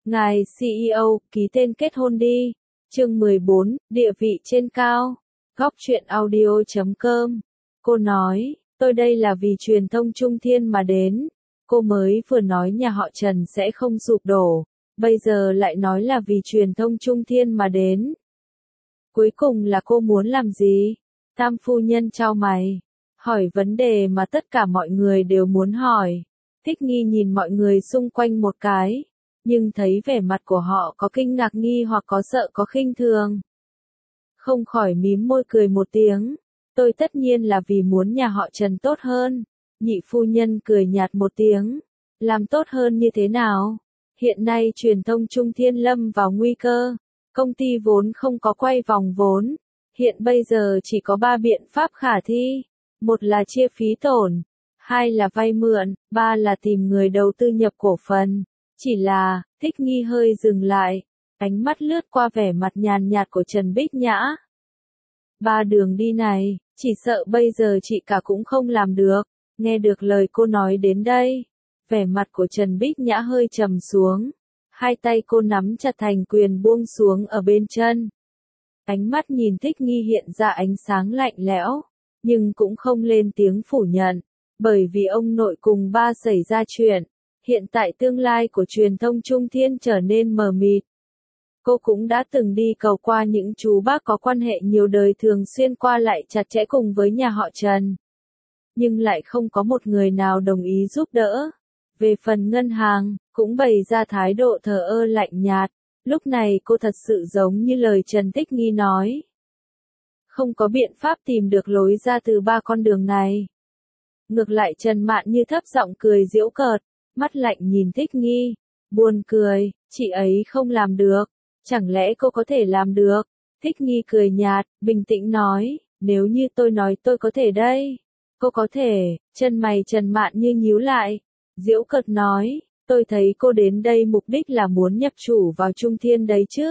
Ngài CEO, ký tên kết hôn đi. Chương 14, địa vị trên cao. Góc truyện audio.com. Cô nói, tôi đây là vì truyền thông Trung Thiên mà đến. Cô mới vừa nói nhà họ Trần sẽ không sụp đổ, bây giờ lại nói là vì truyền thông Trung Thiên mà đến. Cuối cùng là cô muốn làm gì? Tam phu nhân chau mày, hỏi vấn đề mà tất cả mọi người đều muốn hỏi. Thích Nghi nhìn mọi người xung quanh một cái, nhưng thấy vẻ mặt của họ có kinh ngạc nghi hoặc có sợ có khinh thường. Không khỏi mím môi cười một tiếng, tôi tất nhiên là vì muốn nhà họ Trần tốt hơn. Nhị phu nhân cười nhạt một tiếng, làm tốt hơn như thế nào? Hiện nay truyền thông Trung Thiên lâm vào nguy cơ, công ty vốn không có quay vòng vốn, hiện bây giờ chỉ có 3 biện pháp khả thi, một là chia phí tổn, hai là vay mượn, ba là tìm người đầu tư nhập cổ phần. Chỉ là, Thích Nghi hơi dừng lại, ánh mắt lướt qua vẻ mặt nhàn nhạt của Trần Bích Nhã. 3 đường đi này, chỉ sợ bây giờ chị cả cũng không làm được. Nghe được lời cô nói đến đây, vẻ mặt của Trần Bích Nhã hơi trầm xuống, hai tay cô nắm chặt thành quyền buông xuống ở bên chân. Ánh mắt nhìn Thích Nghi hiện ra ánh sáng lạnh lẽo, nhưng cũng không lên tiếng phủ nhận, bởi vì ông nội cùng ba xảy ra chuyện, hiện tại tương lai của truyền thông Trung Thiên trở nên mờ mịt. Cô cũng đã từng đi cầu qua những chú bác có quan hệ nhiều đời thường xuyên qua lại chặt chẽ cùng với nhà họ Trần, nhưng lại không có một người nào đồng ý giúp đỡ. Về phần ngân hàng, cũng bày ra thái độ thờ ơ lạnh nhạt. Lúc này cô thật sự giống như lời Trần Thích Nghi nói. Không có biện pháp tìm được lối ra từ 3 con đường này. Ngược lại Trần Mạn Như thấp giọng cười giễu cợt, mắt lạnh nhìn Thích Nghi. Buồn cười, chị ấy không làm được. Chẳng lẽ cô có thể làm được? Thích Nghi cười nhạt, bình tĩnh nói, nếu như tôi nói tôi có thể đây. Cô có thể, chân mày Trần Mạn Như nhíu lại. Giễu cợt nói, tôi thấy cô đến đây mục đích là muốn nhập chủ vào Trung Thiên đấy chứ.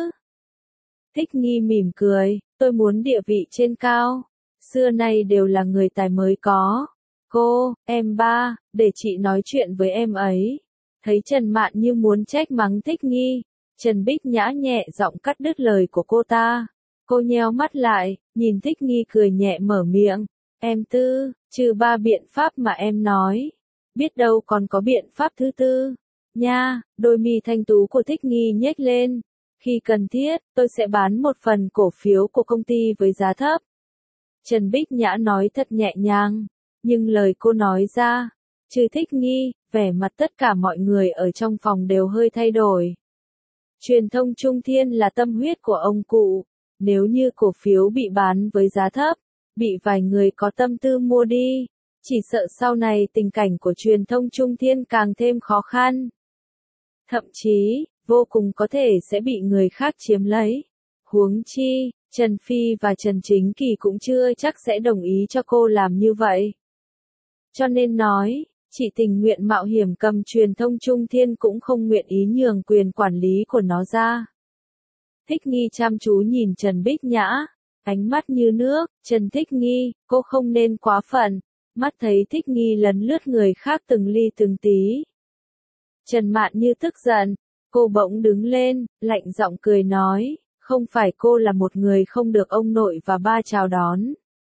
Thích Nghi mỉm cười, tôi muốn địa vị trên cao. Xưa nay đều là người tài mới có. Cô, em ba, để chị nói chuyện với em ấy. Thấy Trần Mạn Như muốn trách mắng Thích Nghi, Trần Bích Nhã nhẹ giọng cắt đứt lời của cô ta. Cô nheo mắt lại, nhìn Thích Nghi cười nhẹ mở miệng. Em Tư, trừ 3 biện pháp mà em nói, biết đâu còn có biện pháp thứ tư. Nha, đôi mi thanh tú của Thích Nghi nhếch lên. Khi cần thiết, tôi sẽ bán một phần cổ phiếu của công ty với giá thấp. Trần Bích Nhã nói thật nhẹ nhàng, nhưng lời cô nói ra, trừ Thích Nghi, vẻ mặt tất cả mọi người ở trong phòng đều hơi thay đổi. Truyền thông Trung Thiên là tâm huyết của ông cụ, nếu như cổ phiếu bị bán với giá thấp, bị vài người có tâm tư mua đi, chỉ sợ sau này tình cảnh của truyền thông Trung Thiên càng thêm khó khăn. Thậm chí, vô cùng có thể sẽ bị người khác chiếm lấy. Huống chi, Trần Phi và Trần Chính Kỳ cũng chưa chắc sẽ đồng ý cho cô làm như vậy. Cho nên nói, chị tình nguyện mạo hiểm cầm truyền thông Trung Thiên cũng không nguyện ý nhường quyền quản lý của nó ra. Thích Nghi chăm chú nhìn Trần Bích Nhã, ánh mắt như nước. Trần Thích Nghi, cô không nên quá phận. Mắt thấy Thích Nghi lấn lướt người khác từng ly từng tí. Trần Mạn Như tức giận, cô bỗng đứng lên, lạnh giọng cười nói, không phải cô là một người không được ông nội và ba chào đón.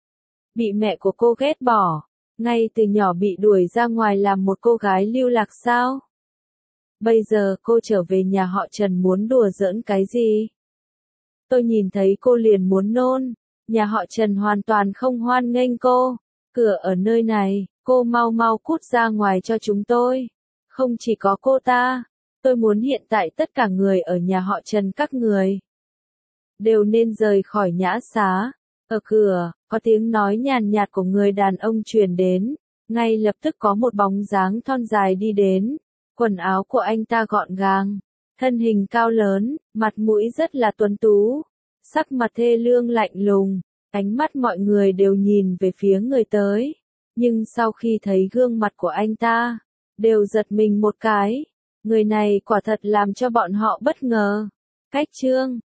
Bị mẹ của cô ghét bỏ, ngay từ nhỏ bị đuổi ra ngoài làm một cô gái lưu lạc sao? Bây giờ cô trở về nhà họ Trần muốn đùa giỡn cái gì? Tôi nhìn thấy cô liền muốn nôn, nhà họ Trần hoàn toàn không hoan nghênh cô. Cửa ở nơi này, cô mau mau cút ra ngoài cho chúng tôi. Không chỉ có cô ta, tôi muốn hiện tại tất cả người ở nhà họ Trần các người đều nên rời khỏi Nhã Xá. Ở cửa, có tiếng nói nhàn nhạt của người đàn ông truyền đến, ngay lập tức có một bóng dáng thon dài đi đến, quần áo của anh ta gọn gàng, thân hình cao lớn, mặt mũi rất là tuấn tú, sắc mặt thê lương lạnh lùng, ánh mắt mọi người đều nhìn về phía người tới, nhưng sau khi thấy gương mặt của anh ta, đều giật mình một cái, người này quả thật làm cho bọn họ bất ngờ. Cách chương